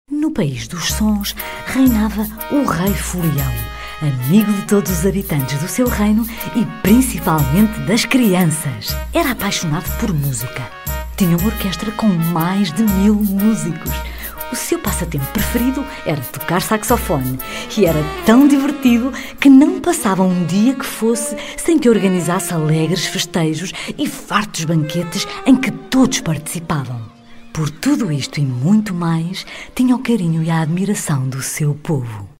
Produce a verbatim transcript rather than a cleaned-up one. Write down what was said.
No país dos sons reinava o Rei Folião, amigo de todos os habitantes do seu reino e principalmente das crianças. Era apaixonado por música. Tinha uma orquestra com mais de mil músicos. O seu passatempo preferido era tocar saxofone e era tão divertido que não passava um dia que fosse sem que organizasse alegres festejos e fartos banquetes em que todos participavam. Por tudo isto e muito mais, tinha o carinho e a admiração do seu povo.